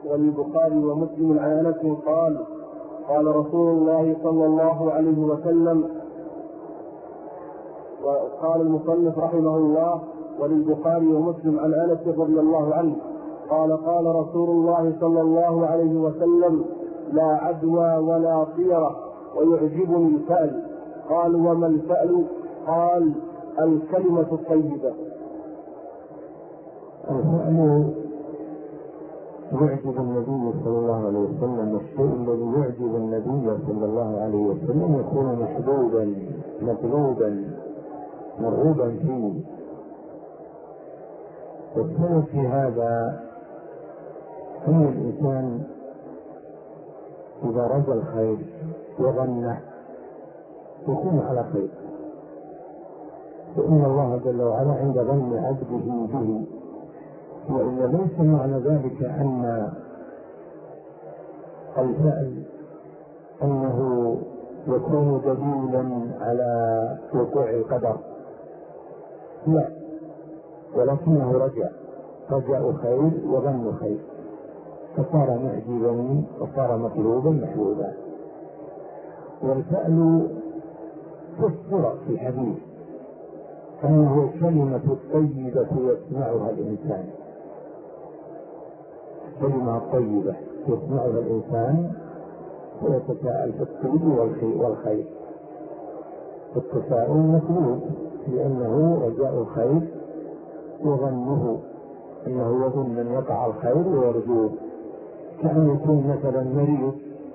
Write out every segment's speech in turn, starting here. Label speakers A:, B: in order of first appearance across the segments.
A: وللبخاري ومسلم عن أنس قال قال رسول الله صلى الله عليه وسلم. وقال المصنف رحمه الله: وللبخاري ومسلم عن أنس رضي الله عنه قال قال رسول الله صلى الله عليه وسلم: لا عدوى ولا طيرة ويعجبني الفأل. قال: وما الفأل؟ قال: الكلمة الطيبة.
B: الفأل يعجب النبي صلى الله عليه وسلم، الشيء الذي يعجب النبي صلى الله عليه وسلم يكون محبوبا مطلوبا مرغوبا فيه. والسبب في هذا أن الإنسان إذا رجى الخير وظنه يكون على خير، فإن الله جل وعلا عند ظن عبده به. وإلا ليس معنى ذلك أن الفعل أنه يكون دليلا على وقوع القدر، لا، ولكنه رجاء خير وظن خير، فصار معجبا وصار مطلوبا محبوبا. والفعل فسر في الحديث أنه الكلمة الطيبة يسمعها الإنسان، الكلمة الطيبة يسمعها الإنسان ويتساءل في الطيب والخير. التساؤل مطلوب لأنه رجاء الخير وظنه أنه يظن أن يقع الخير ويرجوه، كأن يكون مثلا مريض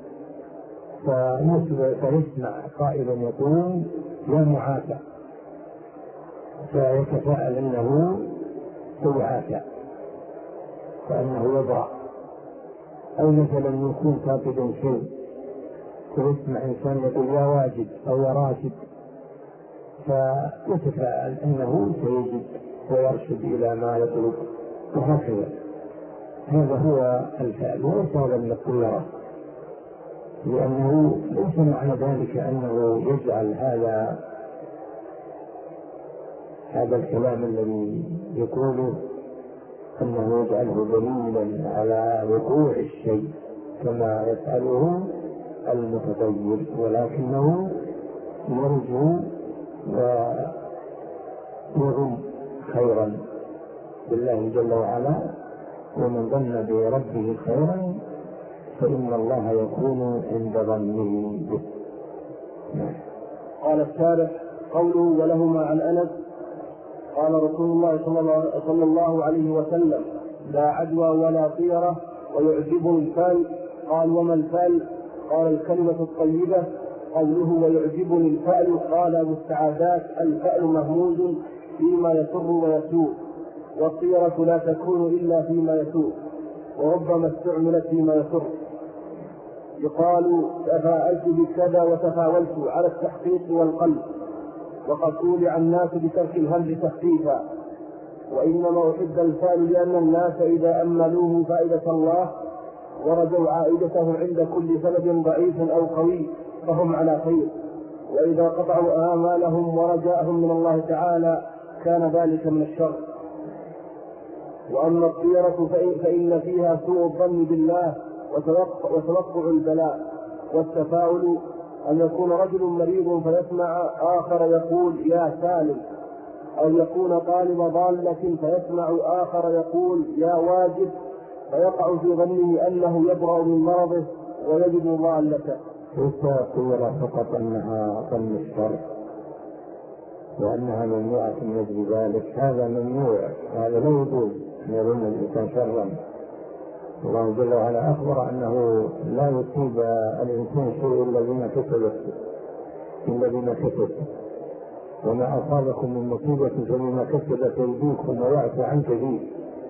B: فيسمع قائلا يقول: يا معافى، فيتساءل أنه سيعافى فأنه يبرأ. أو مثلا يكون فاقدا شيء فيسمع إنسان يقول: يا واجد أو يا راشد، فيتساءل أنه سيجد ويرشد إلى ما يطلب، وهكذا. هذا هو الفعل، وليس هذا من الطيرة، لأنه ليس معنى ذلك أنه يجعل هذا الكلام الذي يقوله أنه يجعله دليلا على وقوع الشيء كما يفعله المتطير، ولكنه يرجو ويظن خيرا بالله جل وعلا، ومن ظن بربه خيرا فإن الله يكون عند ظنه به.
A: قال الشارح: قوله ولهما عن أنس قال رسول الله صلى الله عليه وسلم: لا عدوى ولا طيرة ويعجبني الفأل. قال: وما الفأل؟ قال: الكلمة الطيبة. قوله ويعجبني الفأل قال أبو السعادات: الفأل مهموز فيما يسر ويسوء، والطيرة لا تكون إلا فيما يسوء، وربما استعملت فيما يسر. يقال: تفاءلت بكذا وتفاولت على التحقيق والقلب، وقد طولع الناس بترك الهمز تخفيفا. وإنما أحب الفأل لأن الناس إذا أملوه فائدة الله ورجوا عائدته عند كل سبب ضعيف أو قوي فهم على خير، وإذا قطعوا آمالهم ورجاءهم من الله تعالى كان ذلك من الشر. وأما الطيرة فإن فيها سوء الظن بالله وتوقع البلاء. والتفاؤل أن يكون رجل مريض فيسمع آخر يقول: يا سالم، أو يكون طالب ضالة فيسمع آخر يقول: يا واجب، فيقع في ظنه أنه يبرأ من مرضه ويجد ضالته.
B: ليس الطيرة فقط أنها ظن الشر وأنها ممنوعة من أجل ذلك، هذا ممنوع، هذا لا يجوز أن يظن الإنسان شرا. الله جل وعلا أخبر أنه لا يصيب الإنسان شيء إلا بما كسب، وما أصابكم من مصيبة فبما كسبت أيديكم ويعفو عن كثير.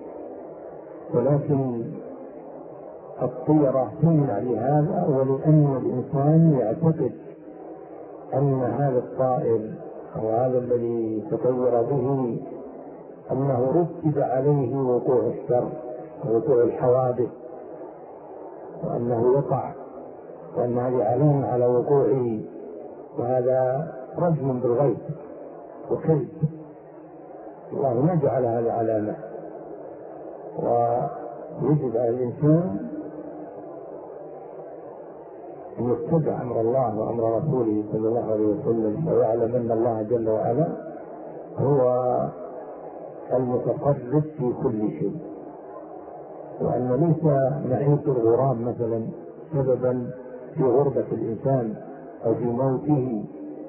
B: ولكن الطيرة تمنع لهذا، ولأن الإنسان يعتقد أن هذا الطائر أو هذا الذي تطور به أنه رتب عليه وقوع الشر ووقوع الحوادث، وأنه يقع، وأن هذه علامة على وقوعه، وهذا رجم بالغيب وكذب. الله ما جعل هذه علامة. يجب على الإنسان أن يتبع أمر الله وأمر رسوله صلى الله عليه وسلم، ويعلم أن الله جل وعلا هو المتصرف في كل شيء، وأن ليس نعيش الغراب مثلا سببا في غربة الإنسان أو في موته،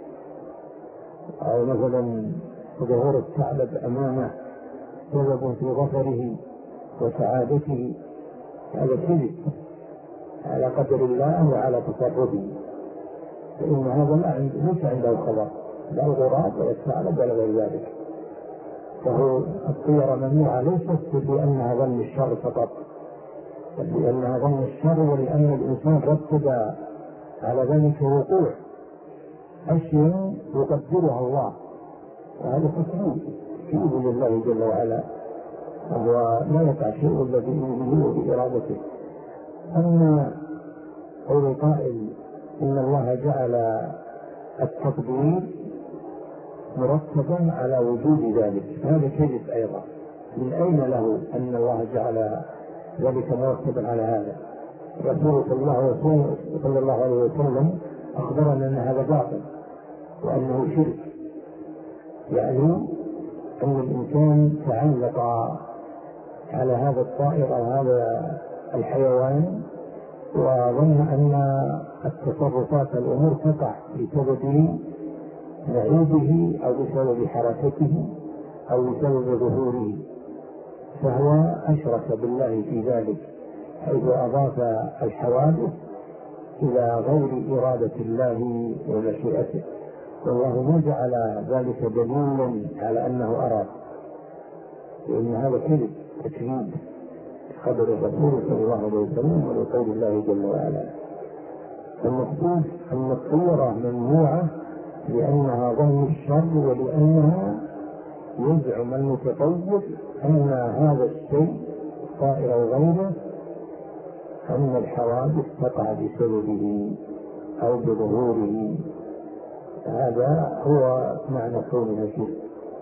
B: أو مثلا ظهور الثعلب أمامه سبب في ظفره وسعادته. هذا كذب على قدر الله وعلى تصرفه، فإن هذا ليس عنده خبر، لا الغراب ولا الثعلب ولا غير ذلك. فهو الطيرة ممنوعة ليست لأنها ظن الشر فقط، بل لأنها ظن الشر، ولأن الإنسان رتب على ذلك وقوع أشياء يقدرها الله، وهذا تكليف لله جل وعلا، وهو لا يقع شيء الذي يؤمنه بإرادته. أما قول قائل إن الله جعل التقدير مرتبا على وجود ذلك، هذا كذب أيضا. من أين له أن الله جعل ذلك مرتبا على هذا؟ الرسول صلى الله عليه وسلم أخبرنا أن هذا باطل وأنه شرك، يعني أن الإنسان تعلق على هذا الطائر أو هذا الحيوان وظن أن التصرفات الأمور تقع بسبب نعوده أو بسبب حركته أو بسبب ظهوره، فهو أشرك بالله في ذلك، حيث أضاف الحوادث إلى غير إرادة الله ومشيئته، والله ما جعل ذلك دليلا على أنه أراد، لأن هذا كذب تكذيب خبر الرسول صلى الله عليه وسلم ولقول الله جل وعلا. المقصود أن الطيرة ممنوعة لأنها ظن الشر، ولأنها يزعم المتطور أن هذا الشيء طائر أو غيره أن الحوادث تقع بسببه أو بظهوره. هذا هو معنى كونه شرك.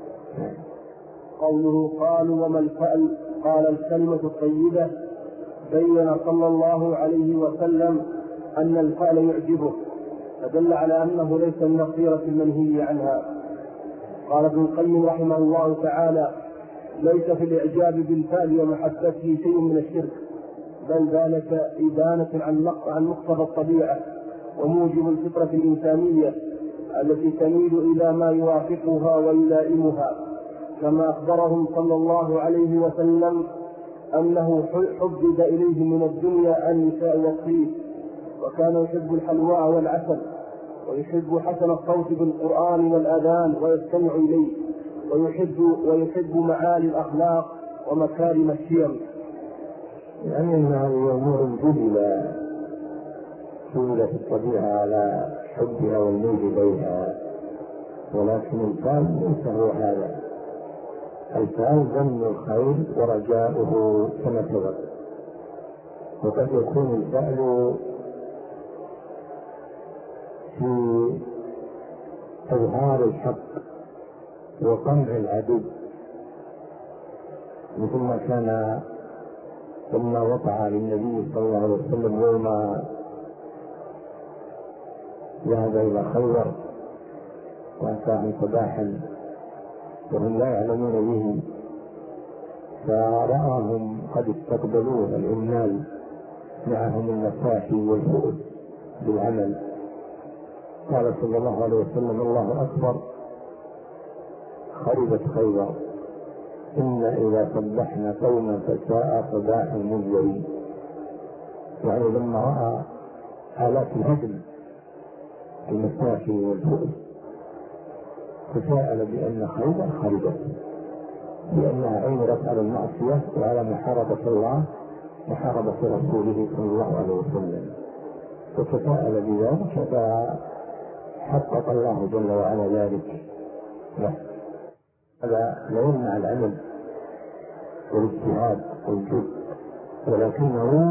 A: قوله قالوا وما الفأل؟ قال الكلمة الطيبة. بين صلى الله عليه وسلم أن الفأل يعجبه، فدل على أنه ليس من الطيرة المنهي عنها. قال ابن القيم رحمه الله تعالى: ليس في الإعجاب بالفأل ومحبته شيء من الشرك، بل ذلك إبانة عن مقتضى الطبيعة وموجب الفطرة الإنسانية التي تميل إلى ما يوافقها ويلائمها، كما أخبرهم صلى الله عليه وسلم أنه حبب إليه من الدنيا النساء والطيب، وكان يحب الحلواء والعسل، ويحب حسن الصوت بالقرآن والأذان ويستمع إليه، ويحب معالي الأخلاق ومكارم الشيم.
B: يعني أن هذه أمور جبلت الطبيعة على حبها والميل إليها، ولكن الفعل ليس هو هذا. الفعل ظن الخير ورجاؤه كما سبق، وقد يكون الفعل في إظهار الحق وقمع العدو، مثل ما كان لما وقع للنبي صلى الله عليه وسلم يوم ذهب إلى خيبر وأتاهم صباحا وهم لا يعلمون به، فرآهم قد استقبلوه العمال معهم المصاحي والفؤد بالعمل. قال صلى الله عليه وسلم: الله أكبر، خربت خيبر، إنا إذا صبحنا قوما فساء صباح المنذرين. يعني لما رأى آلات الهدم المصاحي والفؤد تساءل بأن خيبر خربت، لأنها عمرت على المعصية وعلى محاربة الله ومحاربة رسوله صلى الله عليه وسلم، فتساءل بذلك فحقق الله جل وعلا ذلك. هذا لا يمنع العمل والاجتهاد والجد، ولكنه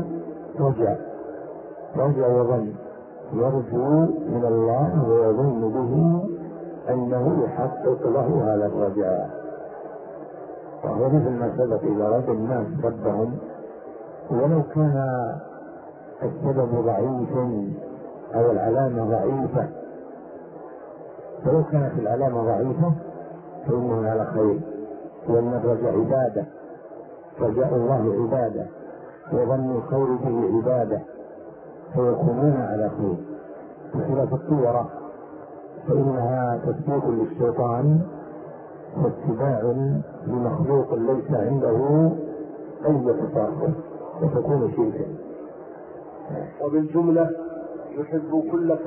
B: رجع وظن، يرجو من الله ويظن به أنه يحقق له هذا الرجاء. وهو مثل ما سبق: إذا رجل الناس ربهم ولو كان السبب ضعيفا أو العلامة ضعيفة، فلو كانت العلامة ضعيفة فإنه على خير، لأن الرجاء عبادة، رجاء الله عبادة، وظن الخير به عبادة، فيكونون على خير. بخلاف الطيرة فإنها تسبيق للشيطان واتباع لمخلوق ليس عنده أي تصرف، وتكون شركا.
A: وبالجملة يحب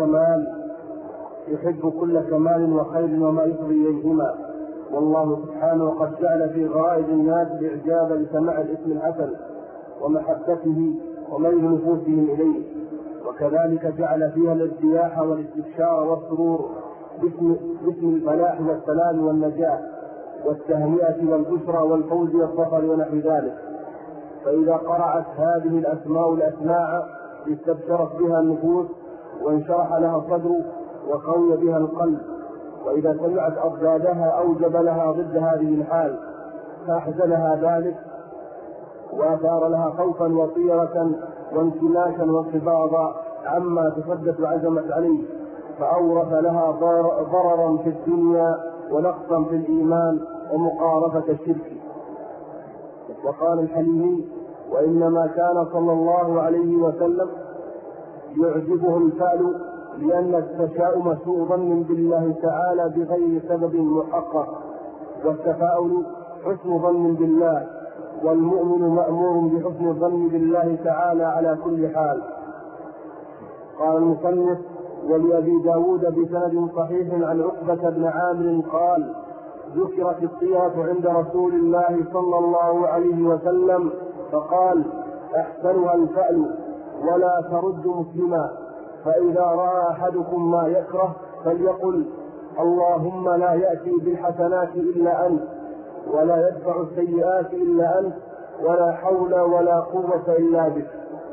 A: كل كمال وخير وما يفضي إليهما، والله سبحانه قد جعل في غائب الناس الإعجاب لسماع الاسم الحسن ومحبته وميل نفوسهم إليه، وكذلك جعل فيها الارتياح والاستبشار والسرور باسم الفلاح والسلام والنجاح والتهنئة والبشرى والفوز والظفر ونحو ذلك. فإذا قرأت هذه الأسماء الأسماع استبشرت بها النفوس وانشرح لها الصدر وقوي بها القلب، وإذا سمعت أضدادها أوجب لها ضد هذه الحال فأحزنها ذلك وأثار لها خوفا وطيرة وانكماشا وانقباضا عما تشدت وعزمت عليه، فأورث لها ضررا في الدنيا ونقصا في الإيمان ومقارفة الشرك. وقال الحليمي: وإنما كان صلى الله عليه وسلم يعجبه الفعل لأن التشاؤم سوء ظن بالله تعالى بغير سبب محقق، والتفاؤل حسن ظن بالله، والمؤمن مأمور بحسن الظن بالله تعالى على كل حال. قال المصنف: ولأبي داود بسند صحيح عن عقبة بن عامر قال: ذكرت الطيرة عند رسول الله صلى الله عليه وسلم فقال: أحسنها الفأل ولا ترد مسلما، فإذا رأى أحدكم ما يكره فليقل: اللهم لا يأتي بالحسنات إلا أنت، ولا يدفع السيئات إلا أنت، ولا حول ولا قوة إلا بك.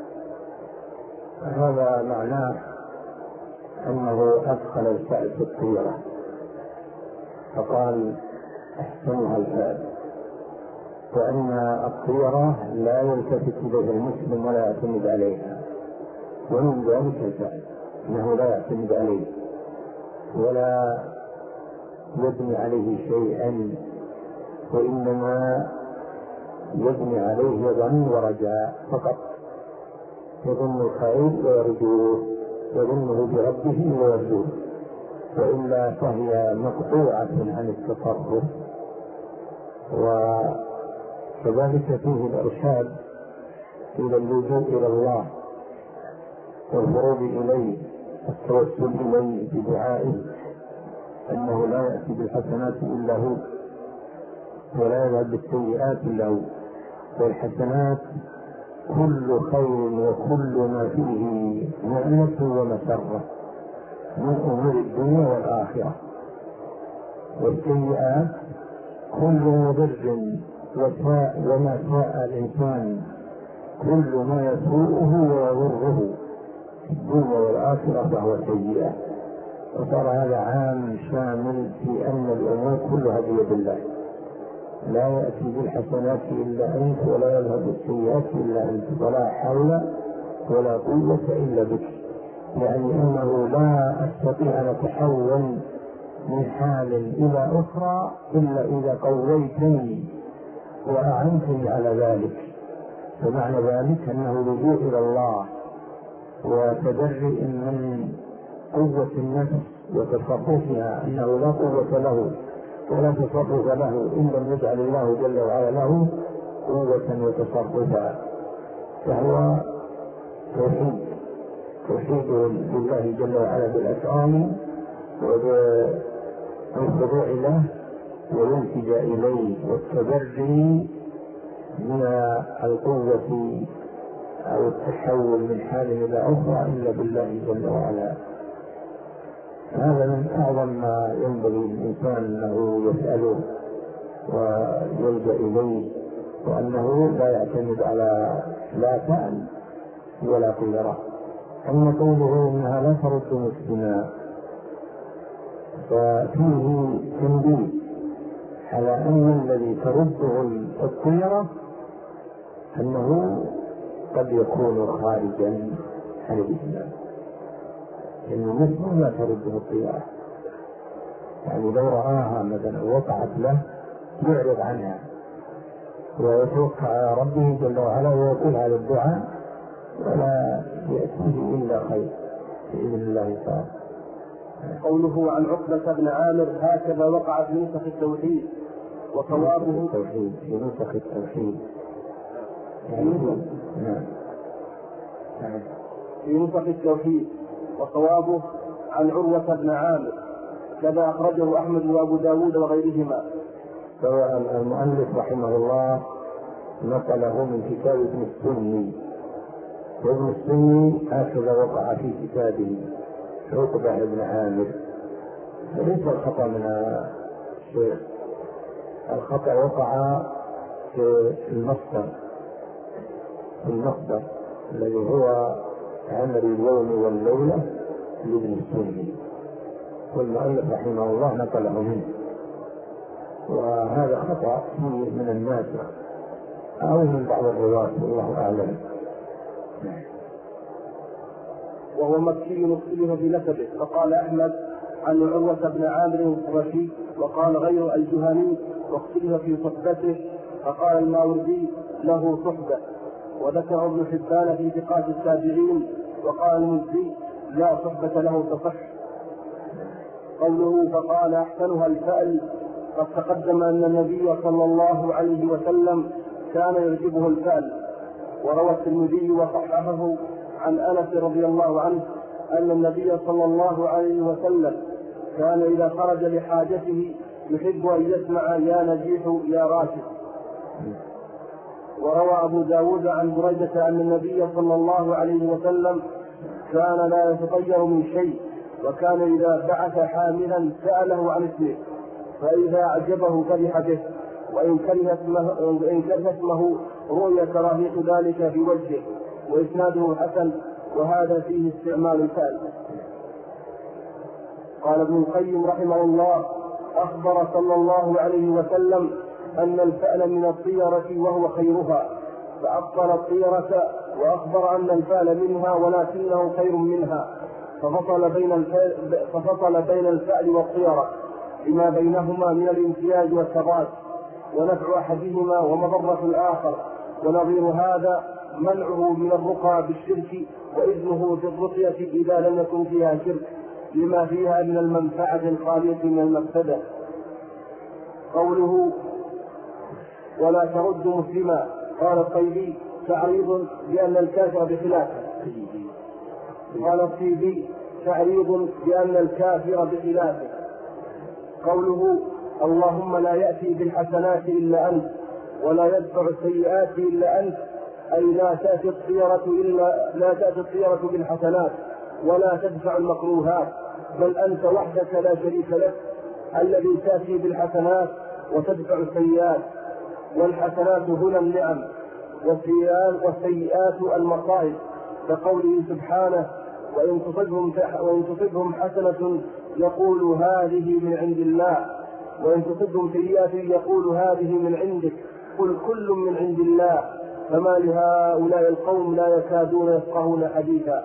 B: هذا معناه أنه أدخل الفأل في الطيرة، فقال: أحسنها الفأل، وأن الطيرة لا يلتفت إليها المسلم ولا يعتمد عليها، ومن ذلك الفأل أنه لا يعتمد عليه ولا يبني عليه شيئا، وإنما يبني عليه ظن ورجاء فقط، يظن الخير ويرجوه، يظنه بربه ويرجوه، وإلا فهي مقطوعة عن التصرف. وكذلك فيه الإرشاد إلى اللجوء إلى الله والهروب إليه، التوسل إليه بدعائه، أنه لا يأتي بالحسنات إلا هو، ولا يذهب بالسيئات إلا هو، والحسنات كل خير وكل ما فيه نعمة ومسرة من أمور الدنيا والآخرة، والسيئات كل مضر وما ساء الإنسان، كل ما يسوءه ويضره في الدنيا والآخرة فهو سيئة. وصار هذا عام شامل في أن الأمور كلها بيد الله، لا يأتي بالحسنات إلا أنت، ولا يذهب بالسيئات إلا أنت، ولا حول ولا قوة إلا بك. يعني أنه لا أستطيع أن أتحول من حال إلى أخرى إلا إذا قويتني وأعنتني على ذلك. فمعنى ذلك أنه لجوء إلى الله وتبرئ من قوة النفس وتصرفها، أنه لا قوة له ولا تصرف له إن لم يجعل الله جل وعلا له قوة وتصرفا، فهو توحيد لله جل وعلا بالأفعال والخضوع له والالتجاء إليه والتبري من القوة أو التحول من حال إلى أخرى إلا بالله جل وعلا. هذا من أعظم ما ينبغي الإنسان أنه يسأله ويلجأ إليه، وأنه لا يعتمد على لا فعل ولا طيرة. أما قوله إنها لا ترد مسلما ففيه تنبيه على أن الذي ترده الطيرة أنه قد يكون خارجا عن الإسلام، لأن المسلم لا ترده الطيرة، يعني لو رآها مثلا وقعت له يعرض عنها ويتوكل على ربه جل وعلا ويقول على الدعاء ولا يأتيه إلا خير بإذن الله تعالى.
A: قوله عن عقبة بن عامر هكذا وقع في نسخ التوحيد وصوابه
B: في نسخ التوحيد
A: في نسخ التوحيد وصوابه عن عروة بن عامر كذا أخرجه أحمد وأبو داود وغيرهما.
B: سواء المؤلف رحمه الله نقله من كتاب ابن السني، وابن السني هكذا وقع في كتابه عقبة بن عامر، فليس الخطأ من الشيخ، الخطأ وقع في المصدر الذي هو عمل اليوم والليلة لابن السني، والمؤلف رحمه الله نقله منه، وهذا خطأ من الناسخ أو من بعض الرواة والله أعلم.
A: وهو مكي اختلف في نسبه، فقال أحمد عن عروة بن عامر القرشي، وقال غير الجهني واختلف في صحبته، فقال الماوردي له صحبة، وذكر ابن حبان في ثقات التابعين، وقال المزي لا صحبة له تصح. قوله فقال أحسنها الفأل، قد تقدم أن النبي صلى الله عليه وسلم كان يعجبه الفأل، وروى الترمذي وصححه عن أنس رضي الله عنه أن النبي صلى الله عليه وسلم كان إذا خرج لحاجته يحب أن يسمع يا نجيح يا راشد. وروى أبو داود عن بريدة أن النبي صلى الله عليه وسلم كان لا يتطير من شيء، وكان إذا بعث حاملا سأله عن اسمه، فإذا أعجبه فرح به، وإن كره اسمه رؤي كراهية ذلك في وجهه، وإسناده حسن، وهذا فيه استعمال الفأل. قال ابن القيم رحمه الله أخبر صلى الله عليه وسلم أن الفأل من الطيرة وهو خيرها، فأبطل الطيرة، وأخبر أن الفأل منها ولكنه خير منها، ففصل بين الفأل والطيرة لما بينهما من الامتياز والثبات، ونفع أحدهما ومضرة الآخر. ونظير هذا منعه من الرقى بالشرك، وإذنه في الرقية إذا لم يكن فيها شرك لما فيها من المنفعة الخالية من المفسدة. قوله ولا ترد مسلما، قال الطيبي تعريض بأن الكافر بخلافه، قال الطيبي تعريض بأن الكافر بخلافه. قوله اللهم لا يأتي بالحسنات إلا أنت ولا يدفع السيئات إلا أنت، أي لا تأتي الطيرة بالحسنات ولا تدفع المكروهات، بل أنت وحدك لا شريك لك الذي تأتي بالحسنات وتدفع السيئات. والحسنات هنا النعم، والسيئات المصائب، كقوله سبحانه وإن تصبهم حسنة يقول هذه من عند الله، وإن تصبهم سيئة يقول هذه من عندك، قل كل من عند الله، فما لهؤلاء القوم لا يكادون يفقهون حديثا.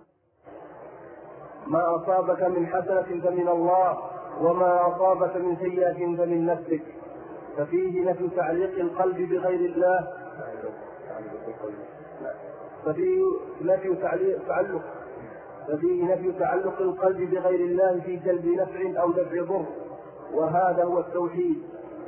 A: ما أصابك من حسنة فمن الله، وما أصابك من سيئة فمن نفسك. ففيه نفي تعلق القلب بغير الله، ففيه نفي تعلق القلب بغير الله في جلب نفع أو دفع ضر، وهذا هو التوحيد،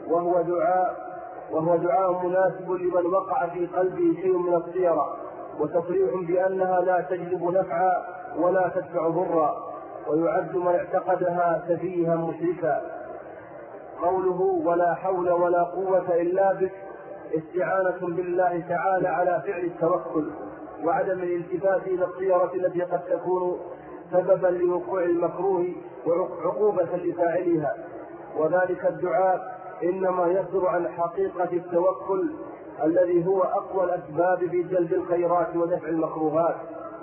A: وهو دعاء مناسب لمن وقع في قلبه شيء من الطيرة، وتصريح بأنها لا تجلب نفعا ولا تدفع ضرا، ويعد من اعتقدها سفيها مشركا. قوله ولا حول ولا قوة إلا بك، استعانة بالله تعالى على فعل التوكل، وعدم الالتفات إلى الطيرة التي قد تكون سببا لوقوع المكروه وعقوبة لفاعلها. وذلك الدعاء إنما يصدر عن حقيقة التوكل الذي هو أقوى الأسباب في جلب الخيرات ودفع المكروهات.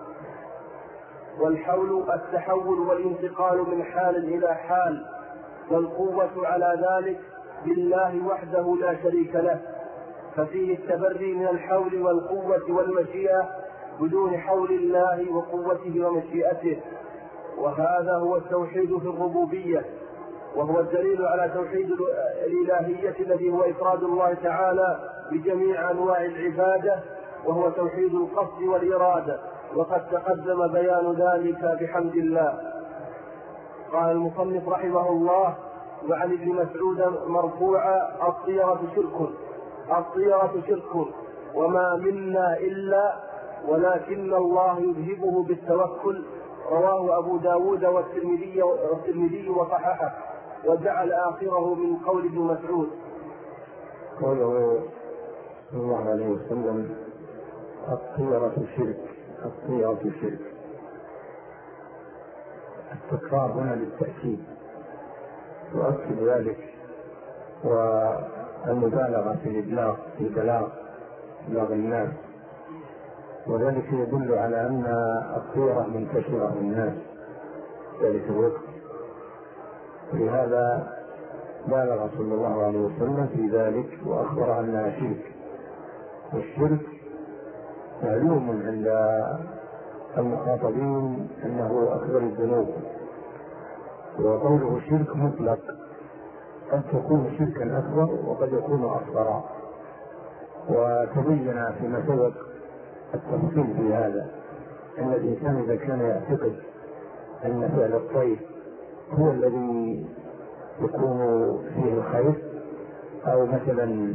A: والحول التحول والانتقال من حال إلى حال، والقوة على ذلك بالله وحده لا شريك له، ففيه التبري من الحول والقوة والمشيئة بدون حول الله وقوته ومشيئته، وهذا هو التوحيد في الربوبية، وهو الدليل على توحيد الإلهية الذي هو إفراد الله تعالى بجميع أنواع العبادة، وهو توحيد القصد والإرادة، وقد تقدم بيان ذلك بحمد الله. قال المصنف رحمه الله: وعن ابن مسعود مرفوعا: الطيرة شرك وما منا إلا ولكن الله يذهبه بالتوكل. رواه أبو داود والترمذي وصححه، وجعل آخره من قول ابن مسعود.
B: قوله صلى الله عليه وسلم: الطيرة شرك. التكرار هنا للتأكيد، تؤكد ذلك، والمبالغة في الإبلاغ في بلاغ الناس، وذلك يدل على أن الطيرة منتشرة للناس ذلك الوقت، لهذا بالغ صلى الله عليه وسلم في ذلك وأخبر أنها شرك. والشرك معلوم عند المخاطبين أنه أكبر الذنوب، وقوله شرك مطلق، قد تكون شركا أكبر وقد يكون أصغر، وتبين فيما سبق التفصيل في هذا أن الإنسان إذا كان يعتقد أن فعل الطير هو الذي يكون فيه الخير، أو مثلا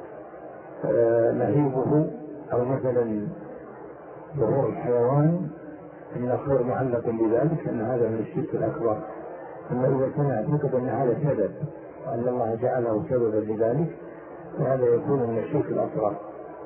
B: نهيبه، أو مثلا ظهور الحيوان أن الخير معلق بذلك، أن هذا من الشرك الأكبر. أما إذا كان يعتقد أن هذا سبب وأن الله جعله سببا لذلك، فهذا يكون من الشرك الأصغر.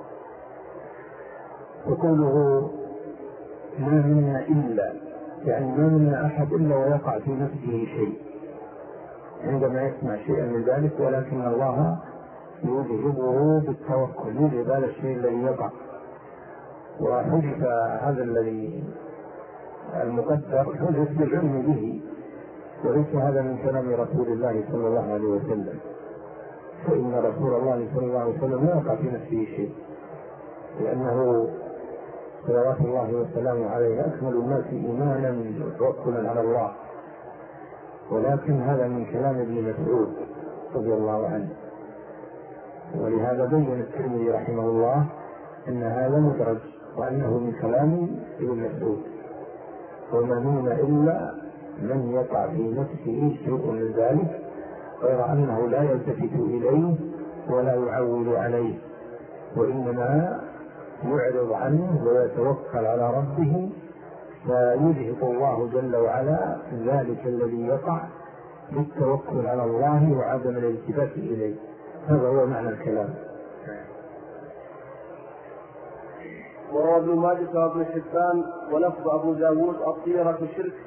B: وقوله ما منا إلا، يعني ما منا أحد إلا ويقع في نفسه شيء عندما يسمع شيئا من ذلك، ولكن الله يذهبه بالتوكل، يذهب هذا الشيء الذي يقع. وحذف هذا الذي المقدر حذف بالعلم به، وليس هذا من كلام رسول الله صلى الله عليه وسلم، فإن رسول الله صلى الله عليه وسلم لا يقع في نفسه شيء، لأنه صلوات الله وسلامه عليه أكمل الناس إيمانا وتوكلا على الله. ولكن هذا من كلام ابن مسعود رضي الله عنه، ولهذا بين الترمذي رحمه الله أن هذا مدرج، وأنه من كلام ابن مسعود: وما منا إلا من يقع في نفسه شيء من ذلك، غير أنه لا يلتفت إليه ولا يعول عليه، وإنما يعرض عنه ويتوكل على ربه، فيذهب الله جل وعلا ذلك الذي يقع بالتوكل على الله وعدم الالتفات إليه. هذا هو معنى الكلام.
A: وروى ابن ماجه وابن حبان ولفظ أبو داود: الطيرة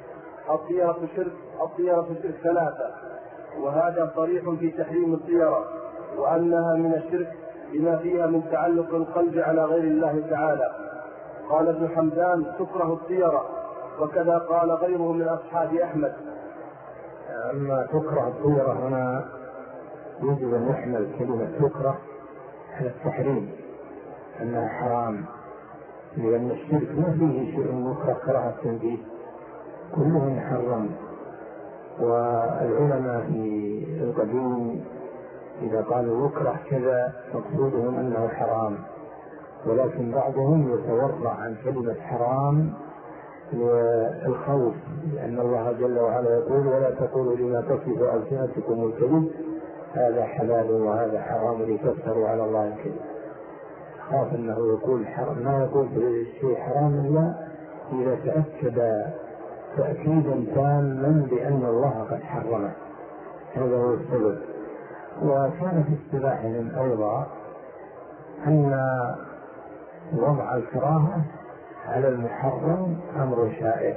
A: شرك ثلاثة. وهذا صريح في تحريم الطيرة، وأنها من الشرك بما فيها من تعلق القلب على غير الله تعالى. قال ابن حمدان: تكره الطيرة، وكذا قال غيره من أصحاب أحمد.
B: أما تكره الطيرة هنا يجب أن يحمل كلمة تكره على التحريم، أنها حرام، لأن الشرك ما فيه شيء يكره كراهة التنزيه، كله محرم. والعلماء في القديم إذا قالوا يكره كذا مقصودهم أنه حرام، ولكن بعضهم يتورع عن كلمة حرام للخوف، لأن الله جل وعلا يقول: ولا تقولوا لما تصف ألسنتكم الكذب هذا حلال وهذا حرام لتفتروا على الله الكذب. خاف أنه يقول حرام، ما يقول بالشيء حرام إلا إذا تأكد تأكيدا تاما بأن الله قد حرمه، هذا هو السبب. وكان في اصطلاحهم أيضا أن وضع الكراهة على المحرم أمر شائع،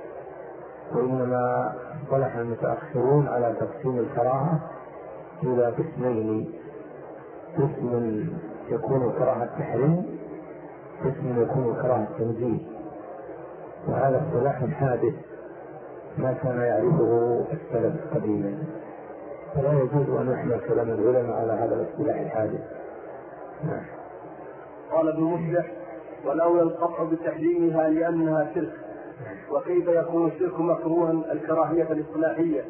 B: وإنما اصطلح المتأخرون على تقسيم الكراهة إلى قسمين: قسم يكون كراهة التحريم، قسم يكون كراهة التنزيه. وهذا اصطلاح حادث ما كان يعرفه السلف قديما، فلا يجوز أن يحمل كلام العلماء على هذا الاصطلاح الحادث،
A: قال ابن مفلح: والأولى القطع بتحريمها لأنها شرك. وكيف يكون الشرك مكروها الكراهية الإصلاحية؟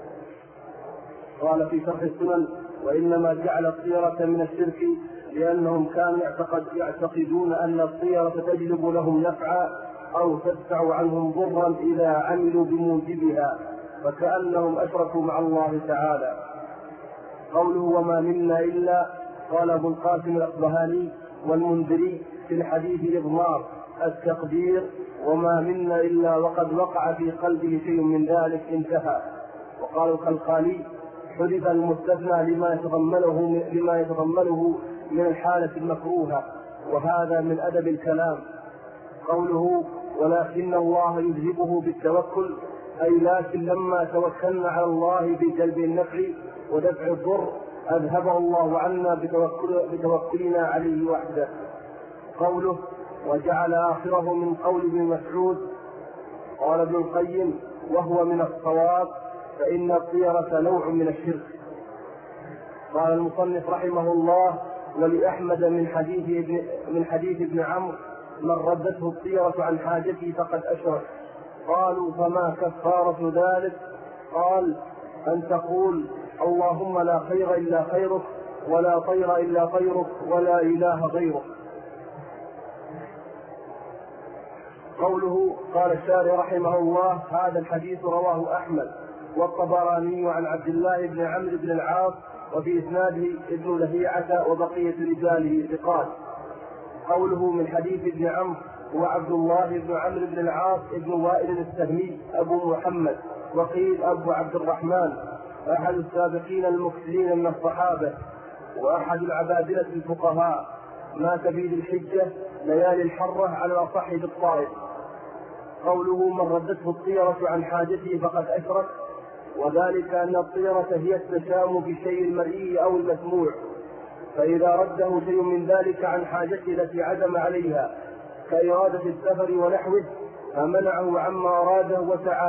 A: قال في شرح السنن: وإنما جعل الطيرة من الشرك لأنهم كانوا يعتقدون أن الطيرة تجلب لهم نفعا أو تدفع عنهم ضرا إذا عملوا بموجبها، فكأنهم أشركوا مع الله تعالى. قوله وما منا إلا، قال أبو القاسم الأصبهاني والمنذري في الحديث إضمار التقدير: وما منا إلا وقد وقع في قلبه شيء من ذلك، انتهى. وقال الخلقاني: حذف المستثنى لما يتضمنه من الحالة المكروهة، وهذا من أدب الكلام. قوله ولكن الله يذهبه بالتوكل، أي لكن لما توكلنا على الله بجلب النفع ودفع الضر أذهبه الله عنا بتوكلنا عليه وحده. قوله وجعل آخره من قول ابن مسعود، قال ابن القيم: وهو من الصواب، فإن الطيرة نوع من الشرك. قال المصنف رحمه الله: ولأحمد من حديث ابن عمرو: من ردته الطيرة عن حاجته فقد أشرك. قالوا: فما كفارة ذلك؟ قال: أن تقول اللهم لا خير إلا خيرك، ولا طير إلا طيرك، ولا إله غيرك. قوله قال الشارع رحمه الله: هذا الحديث رواه أحمد والطبراني عن عبد الله بن عمرو بن العاص، وفي إسناده ابن لهيعة وبقية رجاله ثقات. قوله من حديث ابن عمرو هو عبد الله بن عمرو بن العاص ابن وائل السهمي أبو محمد، وقيل أبو عبد الرحمن، أحد السابقين المكثرين من الصحابة، وأحد العبادلة الفقهاء، مات في ذي الحجة ليالي الحرة على الأصح بالطائف. قوله من ردته الطيرة عن حاجته فقد أشرك، وذلك أن الطيرة هي التشام بالشيء المرئي أو المسموع، فإذا رده شيء من ذلك عن حاجته التي عزم عليها كإرادة السفر ونحوه فمنعه عما أراده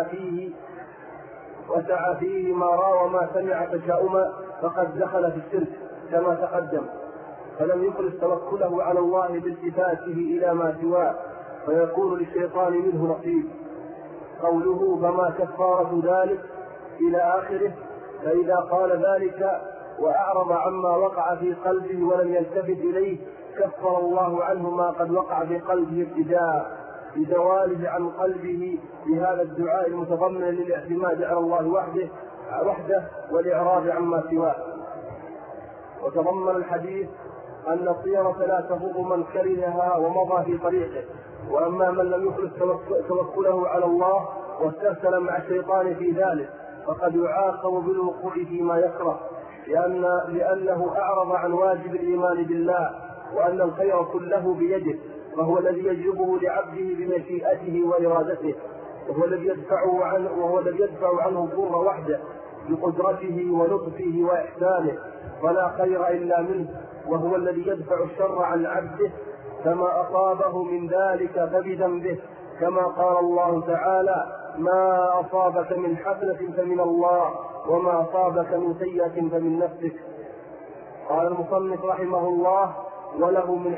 A: وسعى فيه ما رأى وما سمع تشاؤما فقد دخل في الشرك كما تقدم، فلم يخلص توكله على الله بالتفاته إلى ما سواه، فيكون للشيطان منه نصيب. قوله فما كفارة ذلك إلى آخره، فإذا قال ذلك وأعرض عما وقع في قلبه ولم يلتفت إليه كفر الله عنه ما قد وقع في قلبه ابتداء بزواله عن قلبه بهذا الدعاء المتضمن للاعتماد على الله وحده والإعراض عما سواه. وتضمن الحديث أن الطيرة لا تضر من كرهها ومضى في طريقه، وأما من لم يخلص توكله على الله واسترسل مع الشيطان في ذلك فقد يعاقب بالوقوع فيما يكره، لأنه أعرض عن واجب الإيمان بالله وأن الخير كله بيده، وهو الذي يجلبه لعبده بمشيئته وإرادته، وهو الذي يدفع عنه الضر وحده بقدرته ولطفه وإحسانه، فلا خير إلا منه، وهو الذي يدفع الشر عن عبده، فما أصابه من ذلك فبذنبه، كما قال الله تعالى: ما أصابك من حسنة فمن الله، وما أصابك من سيئة فمن نفسك. قال المصنف رحمه الله: وله من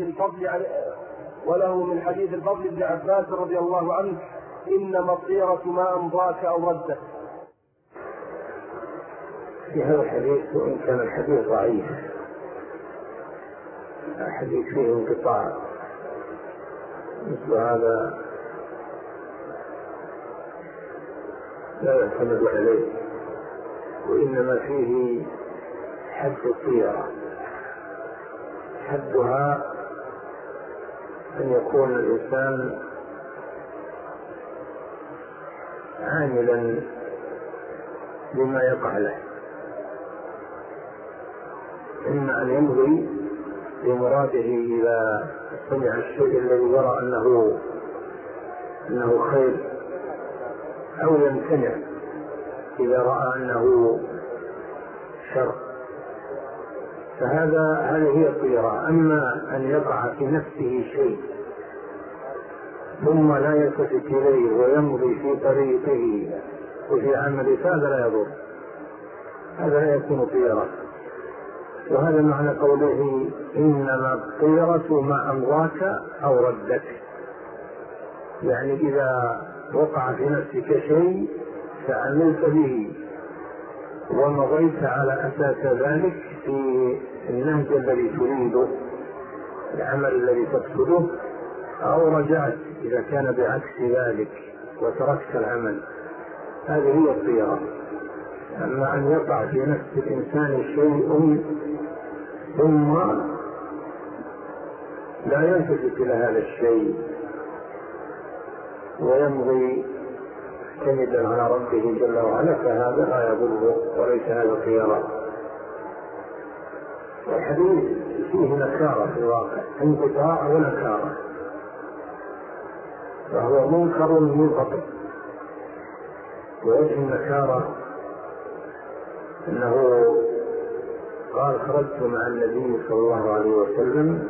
A: حديث الفضل بن عباس رضي الله عنه: إنما الطيرة ما أمضاك أو ردك.
B: في هذا الحديث وإن كان الحديث ضعيف، الحديث فيه انقطاع، مثل هذا لا يعتمد عليه، وإنما فيه حد الطيرة. حدها أن يكون الإنسان عاملا بما يقع له، إما أن يمضي بمراده إذا سمع الشيء الذي يرى أنه خير، أو يمتنع إذا رأى أنه شر، هذه هي الطيرة. أما أن يقع في نفسه شيء ثم لا يلتفت إليه ويمضي في طريقه وفي عمله، فهذا لا يضر، هذا لا يكون طيرة. وهذا معنى قوله إنما الطيرة ما أمضاك أو ردك، يعني إذا وقع في نفسك شيء فعملت به ومضيت على أساس ذلك في النهج الذي تريده، العمل الذي تقصده، أو رجعت إذا كان بعكس ذلك وتركت العمل، هذه هي الطيرة. أما أن يقع في نفس الإنسان شيء ثم لا يلتفت إلى هذا الشيء ويمضي معتمدا على ربه جل وعلا، فهذا لا يضره وليس هذا خيارا. الحديث فيه نكارة في الواقع، انقطاع ونكارة، فهو منكر منقطع. ووجه النكارة انه قال خرجت مع النبي صلى الله عليه وسلم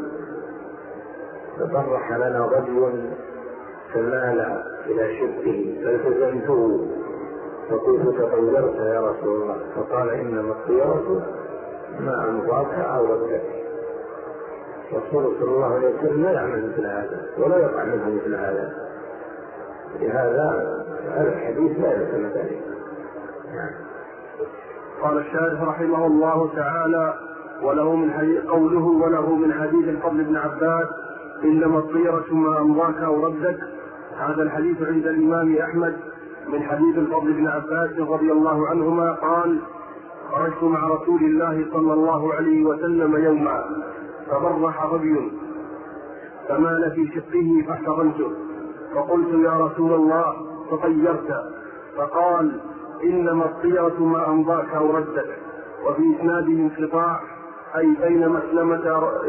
B: فطرح لنا رجل فمال الى شبه فالتزمته فقلت تطيرت يا رسول الله، فقال انما الطيرة ما أمضاك أو ردك. رسول صلى الله عليه وسلم لا يعمل مثل هذا ولا يقع منه مثل هذا، لهذا الحديث لا يسمى ذلك.
A: قال الشارح رحمه الله تعالى: قوله وله من حديث الفضل بن عباس إنما الطيرة ما أمضاك أو ردك، هذا الحديث عند الإمام أحمد من حديث الفضل بن عباس رضي الله عنهما قال: خرجت مع رسول الله صلى الله عليه وسلم يوما فبرح رجل فمال في شقه فاحتضنته فقلت يا رسول الله تطيرت؟ فقال إنما الطيرة ما أمضاك أو ردك. وفي إسناده انقطاع، أي بين مسلمة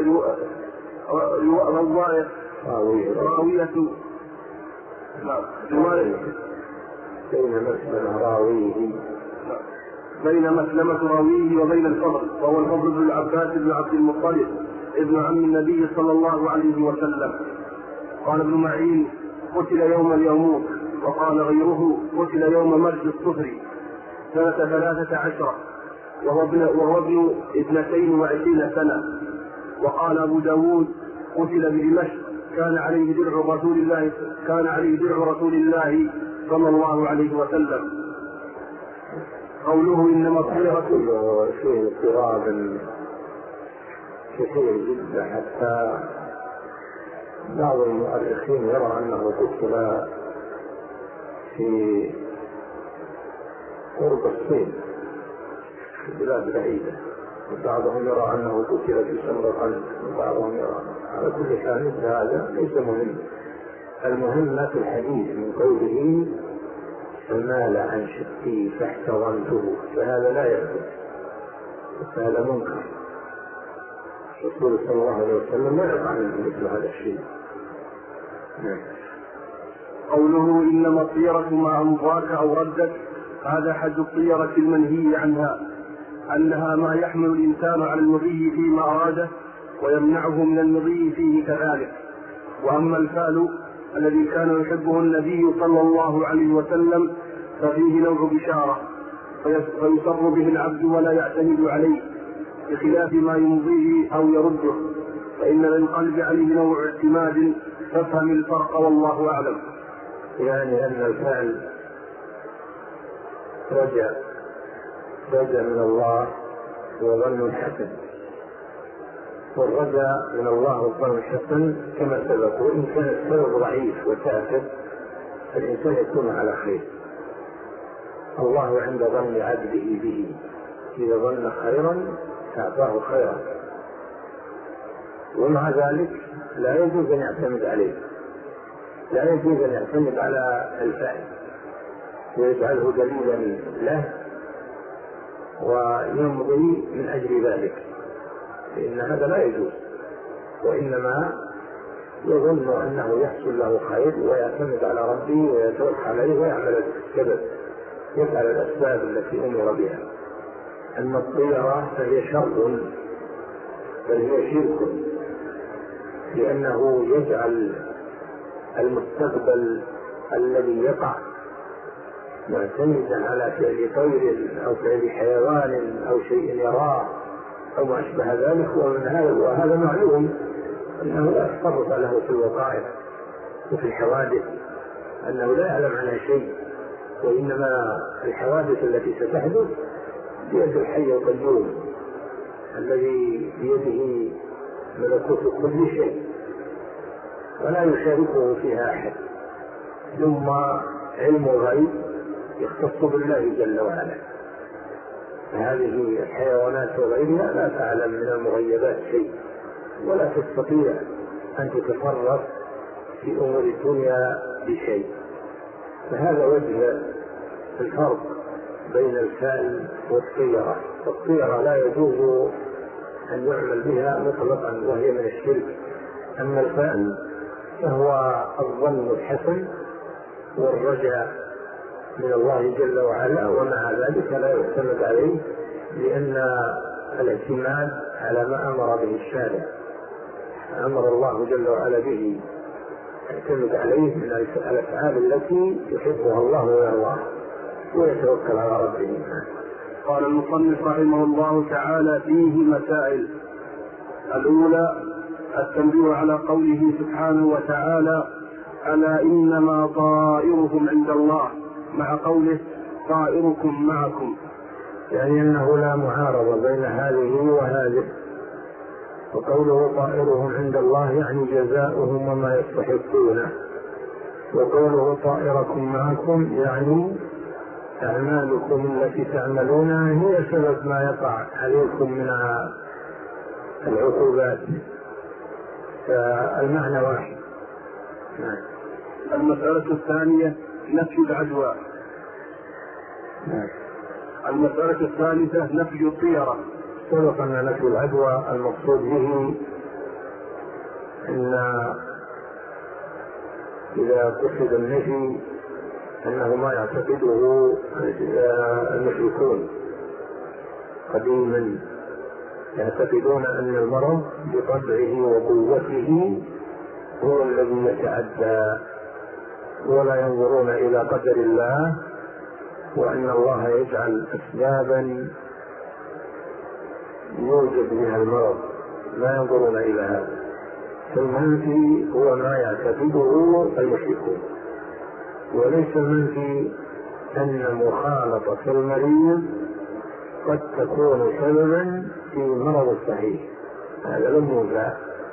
A: راوية بين مسلمة راويه وبين الفضل، وهو الفضل بن العباس بن عبد المطلب ابن عم النبي صلى الله عليه وسلم. قال ابن معين: قتل يوم اليرموك. وقال غيره: قتل يوم مرج الصفر سنة 13 وهو ابن 22 سنة. وقال أبو داود: قتل بدمشق كان عليه درع رسول الله صلى الله عليه وسلم. قوله إنما الطيرة
B: فيه اضطراب كثير جدا، حتى بعض المؤرخين يرى أنه قتل في قرب الصين في بلاد بعيدة، وبعضهم يرى أنه قتل في سمرقند، وبعضهم يرى. على كل حال هذا ليس مهم، المهم ما في الحديث من قوله فمال عن شقه فاحتضنته، فهذا لا يثبت، فهذا منكر. الرسول صلى الله عليه وسلم لا يقع منه مثل هذا الشيء.
A: قوله إنما الطيرة ما أمضاك أو ردك، هذا حد الطيرة المنهي عنها، أنها ما يحمل الإنسان على المضي فيما أراده ويمنعه من المضي فيه كذلك. وأما الفال الذي كان يحبه النبي صلى الله عليه وسلم ففيه نوع بشارة فيصر به العبد ولا يعتمد عليه، بخلاف ما يمضيه أو يرده، فإن للقلب عليه نوع اعتماد، فافهم الفرق والله أعلم.
B: يعني أن الفعل رجع من الله وظن حسن، والرجاء من الله والظن الحسن كما سبق، وإن كان السبب ضعيف وتافه فالإنسان يكون على خير. الله عند ظن عبده به، إذا ظن خيرا أعطاه خيرا، ومع ذلك لا يجوز أن يعتمد عليه، لا يجوز أن يعتمد على الفعل ويجعله دليلا له ويمضي من أجل ذلك، لأن هذا لا يجوز، وإنما يظن أنه يحصل له خير ويعتمد على ربه ويتوكل عليه ويعمل السبب، يفعل الأسباب التي أمر بها. أما الطيرة فهي شر، بل هي شرك، لأنه يجعل المستقبل الذي يقع معتمدا على فعل طير أو فعل حيوان أو شيء يراه أو ما أشبه ذلك. وهذا معلوم أنه لا تصرف له في الوقائع وفي الحوادث، أنه لا يعلم عنها شيء، وإنما الحوادث التي ستحدث بيد الحي القيوم الذي بيده ملكوت كل شيء ولا يشاركه فيها أحد. ثم علم الغيب يختص بالله جل وعلا، هذه الحيوانات وغيرها لا تعلم من المغيبات شيء ولا تستطيع أن تتصرف في أمور الدنيا بشيء. فهذا وجه الفرق بين الفأل والطيرة. الطيرة لا يجوز أن يعمل بها مطلقا وهي من الشرك، أما الفأل فهو الظن الحسن والرجاء من الله جل وعلا، ومع ذلك لا يعتمد عليه، لأن الاعتماد على ما أمر به الشارع، أمر الله جل وعلا به، يعتمد عليه من الأفعال التي يحبها الله ويرضاها ويتوكل على ربه.
A: قال المصنف رحمه الله تعالى: فيه مسائل. الأولى التنبيه على قوله سبحانه وتعالى: ألا إنما طائرهم عند الله، مع قوله طائركم معكم،
B: يعني أنه لا معارضة بين هذه وهذه. وقوله طائرهم عند الله يعني جزاؤهم وما يستحقونه، وقوله طائركم معكم يعني أعمالكم التي تعملونها هي سبب ما يقع عليكم من العقوبات، فالمعنى واحد.
A: المسألة الثانية نفي العدوى. المسألة الثالثة نفي الطيرة.
B: سبق أن نفي العدوى المقصود به أن إذا قصد النفي أنه ما يعتقده المشركون قديما، يعتقدون أن المرض بطبعه وقوته هو الذي يتعدى، ولا ينظرون إلى قدر الله وأن الله يجعل أسبابا يوجد بها المرض، لا ينظرون إلى هذا. فالمنفي هو ما يعتقده المشركون، وليس المنفي أن مخالطة المريض قد تكون سببا في مرض الصحيح، هذا لم ينفع،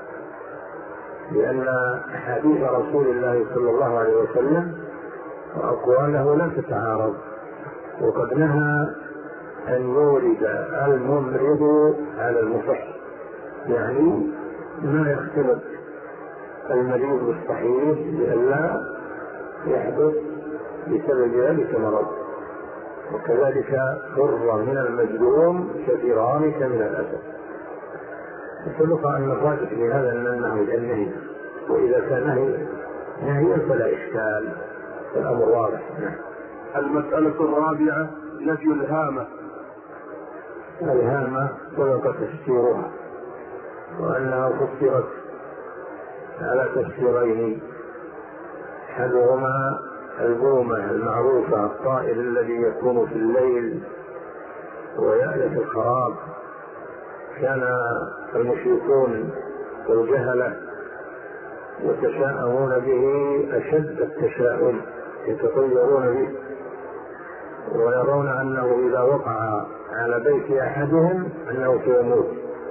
B: لأن حديث رسول الله صلى الله عليه وسلم وأقواله لا تتعارض، وقد نهى أن يورد الممرض على المصح، يعني ما يختلط المريض بالصحيح لئلا يحدث بسبب ذلك مرض. وكذلك فر من المجذوم كفرارك من الأسد. سبق أن الراجح في هذا أنه النهي، وإذا كان نهيا فلا إشكال، الأمر واضح.
A: المسألة الرابعة نفي الهامة.
B: الهامة سبق تفسيرها، وأنها فسرت على تفسيرين: أحدهما البومة المعروفة، الطائر الذي يكون في الليل ويألف الخراب، كان المشركون والجهلة يتشاءمون به أشد التشاؤم، يتطيرون به، ويرون أنه إذا وقع على بيت أحدهم أنه سيموت،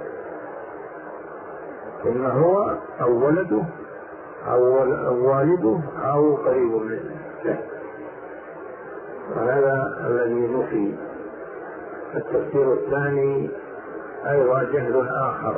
B: إما هو أو ولده أو والده أو قريب منه. وهذا الذي نفي. التفسير الثاني أيضا جهل آخر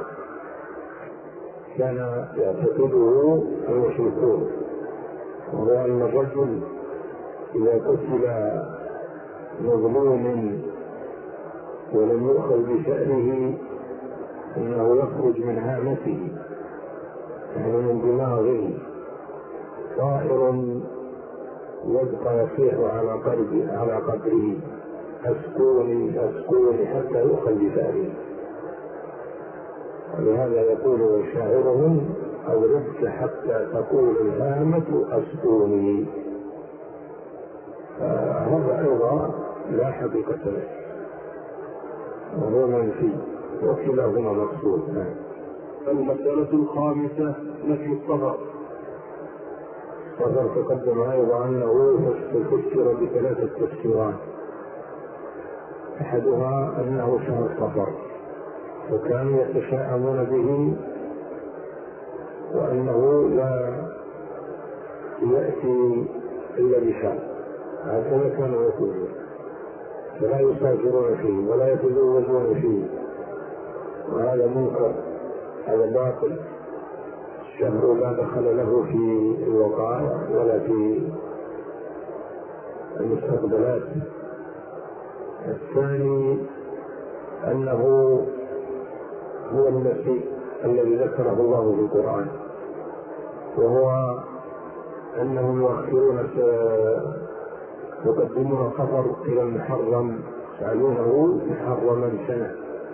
B: كان يعتقده المشركون، وهو أن الرجل إذا قتل مظلوم ولم يؤخذ بشأنه إنه يخرج من هامته، يعني من دماغه طائر يبقى يصيح على قدره: أسكوني أسكوني، حتى يؤخذ بثأره. ولهذا يقول شاعرهم: أوردت حتى تقول الهامة أسكوني. هذا أيضا لا حقيقة له، وهو منفي. وكلاهما مقصود.
A: المسألة الخامسة نفي السفر.
B: السفر تقدم أيضا أنه فسر بثلاثة تفسيرات، أحدها أنه شهر السفر وكانوا يتشاءمون به، وأنه لا يأتي إلا بشهر، هكذا كانوا يقولون، فلا يسافرون فيه ولا يتزوجون فيه، وهذا منكر، هذا باطل. الشهر لا دخل له في الوقائع ولا في المستقبلات. الثاني أنه هو النسي الذي ذكره الله في القرآن، وهو أنهم يقدمون السفر إلى المحرم، يجعلونه محرما سنة،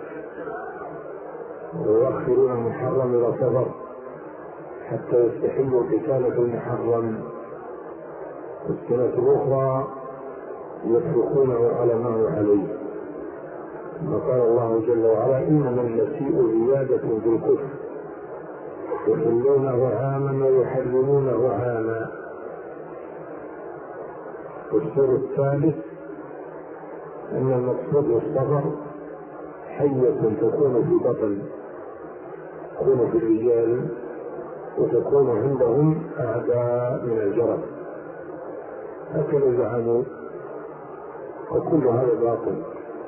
B: ويؤخرون المحرم إلى سفر حتى يستحلوا قتال المحرم، والسنة الأخرى يتركونه على ما هو عليه. وقال الله جل وعلا: إنما النسيء زيادة في الكفر يحلونه عاما ويحرمونه عاما. والسر الثالث أن المقصود بالسفر حية تكون في بطن، تكون في الرجال، وتكون عندهم أعداء من الجرب، هكذا زعموا، وكل هذا باطل،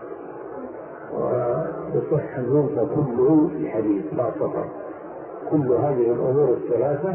B: ويصح أن ينفى كله في حديث لا سفر. كل هذه الأمور الثلاثة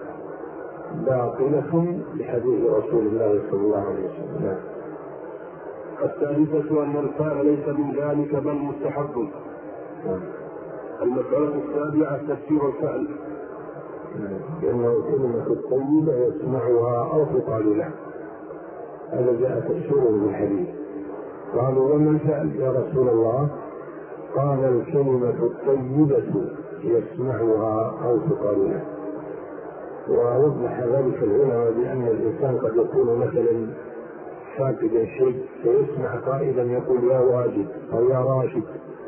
B: باطلة بحديث رسول الله صلى الله عليه وسلم.
A: الثالثة أن الفعل ليس من ذلك بل مستحب. المسألة السابعة تفسير الفعل،
B: لأنه كلمة الطيبة يسمعها أو تقال له، هذا جاء تفسيره بالحديث. قالوا: وما الفعل يا رسول الله؟ قال: الكلمة الطيبة يسمعها أو تقال له. ووضح ذلك العلماء بأن الإنسان قد يكون مثلا فاقدا شيء فيسمع قائلا يقول: يا واجد أو يا راشد،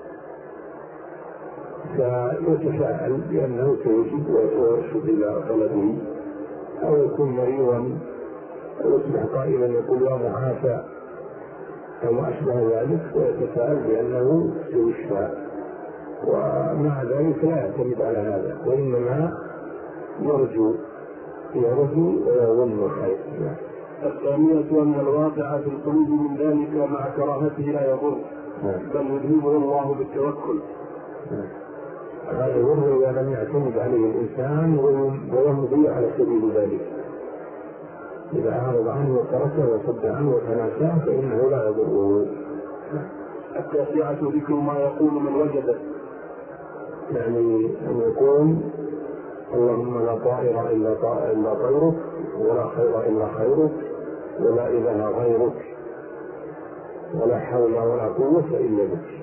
B: فيتفاعل بأنه سيجد ويرشد إلى طلبه. أو يكون مريضا ويسمع قائلا يقول: يا معافى أو ما أشبه ذلك، ويتفاعل بأنه سيشفى. ومع ذلك لا يعتمد على هذا، وإنما يرجو ويظن الخير.
A: الثانية أن الواقع في القلوب من ذلك مع كراهته لا يضر، بل يذهبه الله بالتوكل.
B: هذا يضر إذا لم يعتمد عليه الإنسان ويمضي على سبيل ذلك. إذا أعرض عنه وتركه وصد عنه وتناساه فإنه لا يضره.
A: التاسعة ذكر ما يقول من وجده،
B: يعني أن يقول: اللهم لا طائر إلا طيرك، ولا خير إلا خيرك، ولا إله غيرك، ولا حول ولا قوة إلا بك.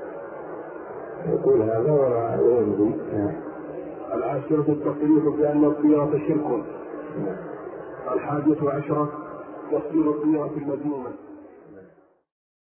B: يقول هذا ولا يمضي.
A: العاشرة التصريح بأن الطيرة شرك. 11 تفسير الطيرة المذمومة.